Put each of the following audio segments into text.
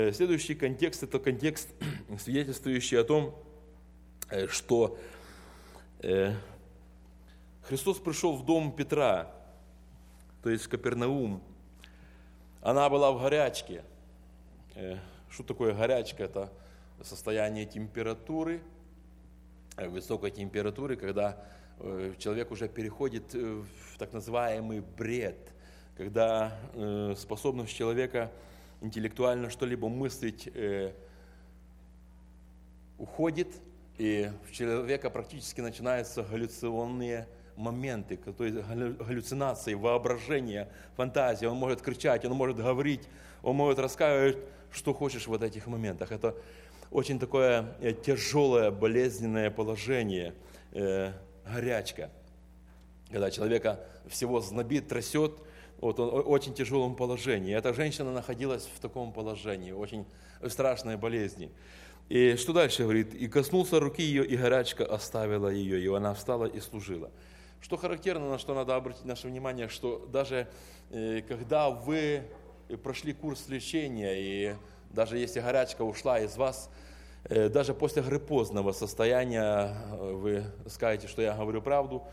Следующий контекст – это контекст, свидетельствующий о том, что Христос пришел в дом Петра, то есть в Капернаум. Она была в горячке. Что такое горячка? Это состояние температуры, высокой температуры, когда человек уже переходит в так называемый бред, когда способность человека интеллектуально что-либо мыслить уходит, и у человека практически начинаются галлюцинационные моменты, то есть галлюцинации, воображение, фантазия. Он может кричать, он может говорить, он может рассказывать, что хочешь в этих моментах. Это очень такое тяжелое, болезненное положение, горячка, когда человека всего знобит, трясет. Вот он в очень тяжелом положении. Эта женщина находилась в таком положении, очень страшной болезни. И что дальше говорит? «И коснулся руки ее, и горячка оставила ее, и она встала и служила». Что характерно, на что надо обратить наше внимание, что даже когда вы прошли курс лечения, и даже если горячка ушла из вас, даже после гриппозного состояния, вы скажете, что я говорю правду,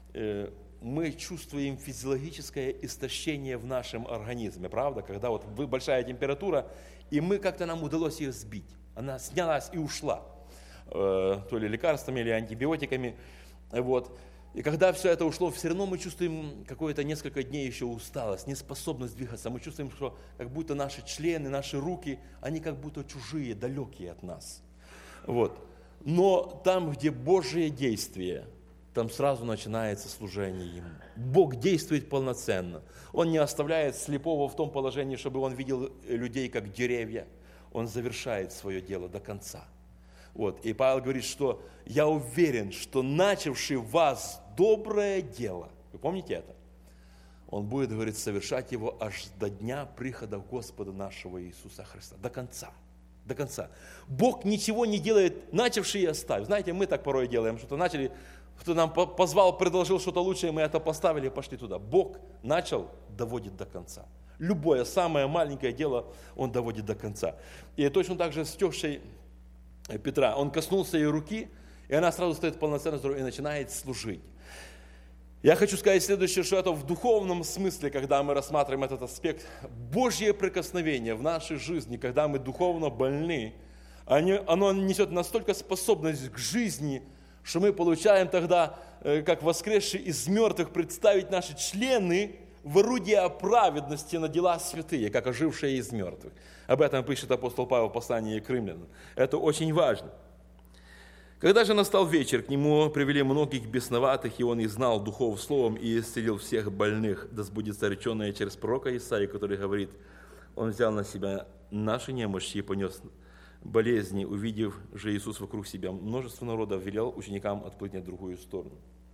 мы чувствуем физиологическое истощение в нашем организме, правда? Когда вот большая температура, и как-то нам удалось ее сбить. Она снялась и ушла, то ли лекарствами, или антибиотиками. Вот. И когда все это ушло, все равно мы чувствуем какое-то несколько дней еще усталость, неспособность двигаться. Мы чувствуем, что как будто наши члены, наши руки, они как будто чужие, далекие от нас. Вот. Но там, где Божие действие, там сразу начинается служение Ему. Бог действует полноценно. Он не оставляет слепого в том положении, чтобы он видел людей как деревья. Он завершает свое дело до конца. Вот. И Павел говорит, что я уверен, что начавший в вас доброе дело, вы помните это? Он будет, говорит, совершать его аж до дня прихода Господа нашего Иисуса Христа. До конца. До конца. Бог ничего не делает, начавший и оставив. Знаете, мы так порой делаем, что-то начали, кто нам позвал, предложил что-то лучшее, мы это поставили и пошли туда. Бог начал, доводит до конца. Любое самое маленькое дело Он доводит до конца. И точно так же с тещей Петра. Он коснулся ее руки, и она сразу стоит полноценно здоровой и начинает служить. Я хочу сказать следующее, что это в духовном смысле, когда мы рассматриваем этот аспект, Божье прикосновение в нашей жизни, когда мы духовно больны, оно несет настолько способность к жизни, что мы получаем тогда, как воскресшие из мертвых, представить наши члены в орудие праведности на дела святые, как ожившие из мертвых. Об этом пишет апостол Павел в послании к римлянам. Это очень важно. Когда же настал вечер, к нему привели многих бесноватых, и он изгнал духов словом и исцелил всех больных. Да сбудется реченное через пророка Исаии, который говорит, он взял на себя наши немощи и понес болезни, увидев же Иисус вокруг себя множество народа, велел ученикам отплыть на другую сторону.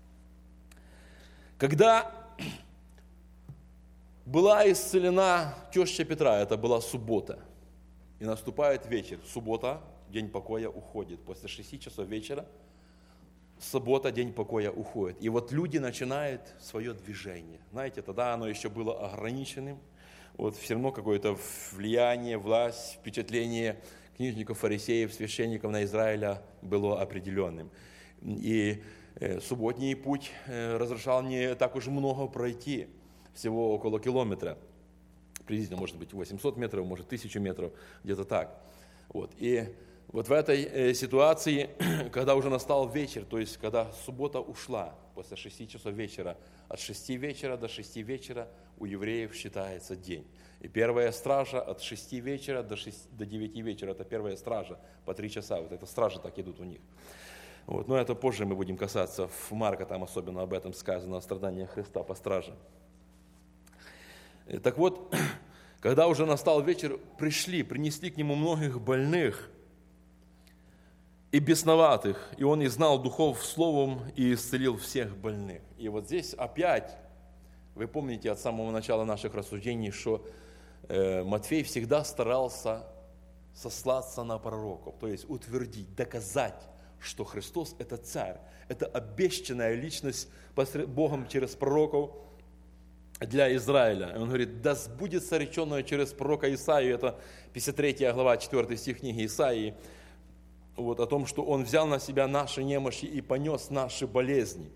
Когда была исцелена теща Петра, это была суббота, и наступает вечер, суббота, день покоя уходит, после 6 часов вечера, суббота, день покоя уходит, и вот люди начинают свое движение, знаете, тогда оно еще было ограниченным, вот все равно какое-то влияние, власть, впечатление книжников, фарисеев, священников на Израиля было определенным, и субботний путь разрешал не так уж много пройти, всего около километра, приблизительно, может быть, 800 метров, может, 1000 метров, где-то так. Вот. И вот в этой ситуации, когда уже настал вечер, то есть, когда суббота ушла, после 6 часов вечера, от 6 вечера до 6 вечера у евреев считается день. И первая стража от 6 вечера до 9 вечера, это первая стража, по 3 часа, вот это стражи так идут у них. Вот. Но это позже мы будем касаться, в Марка там особенно об этом сказано, о страданиях Христа по страже. Так вот, когда уже настал вечер, принесли к нему многих больных и бесноватых, и он изгнал духов словом и исцелил всех больных. И вот здесь опять, вы помните от самого начала наших рассуждений, что Матфей всегда старался сослаться на пророков, то есть утвердить, доказать, что Христос – это царь, это обещанная личность Богом через пророков, для Израиля. Он говорит, да сбудется реченное через пророка Исаию, это 53 глава, 4 стих книги Исаии, вот, о том, что Он взял на себя наши немощи и понес наши болезни.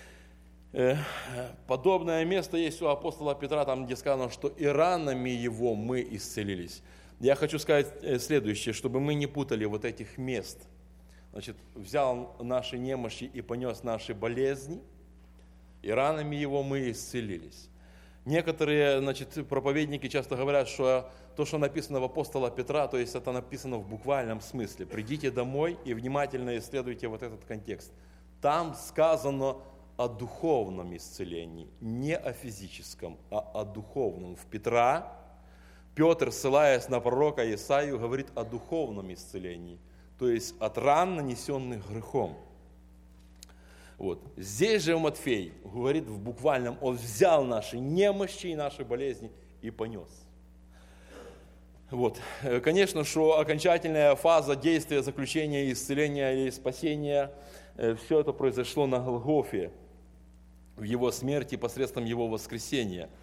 Подобное место есть у апостола Петра, там, где сказано, что и ранами Его мы исцелились. Я хочу сказать следующее, чтобы мы не путали вот этих мест. Значит, взял наши немощи и понес наши болезни, и ранами Его мы исцелились. Некоторые, значит, проповедники часто говорят, что то, что написано в апостола Петра, то есть это написано в буквальном смысле. Придите домой и внимательно исследуйте вот этот контекст. Там сказано о духовном исцелении, не о физическом, а о духовном. В Петра Петр, ссылаясь на пророка Исаию, говорит о духовном исцелении, то есть от ран, нанесенных грехом. Вот. Здесь же Матфей говорит в буквальном, он взял наши немощи и наши болезни и понес. Вот. Конечно, что окончательная фаза действия, заключения, исцеления и спасения, все это произошло на Голгофе, в Его смерти посредством Его воскресения.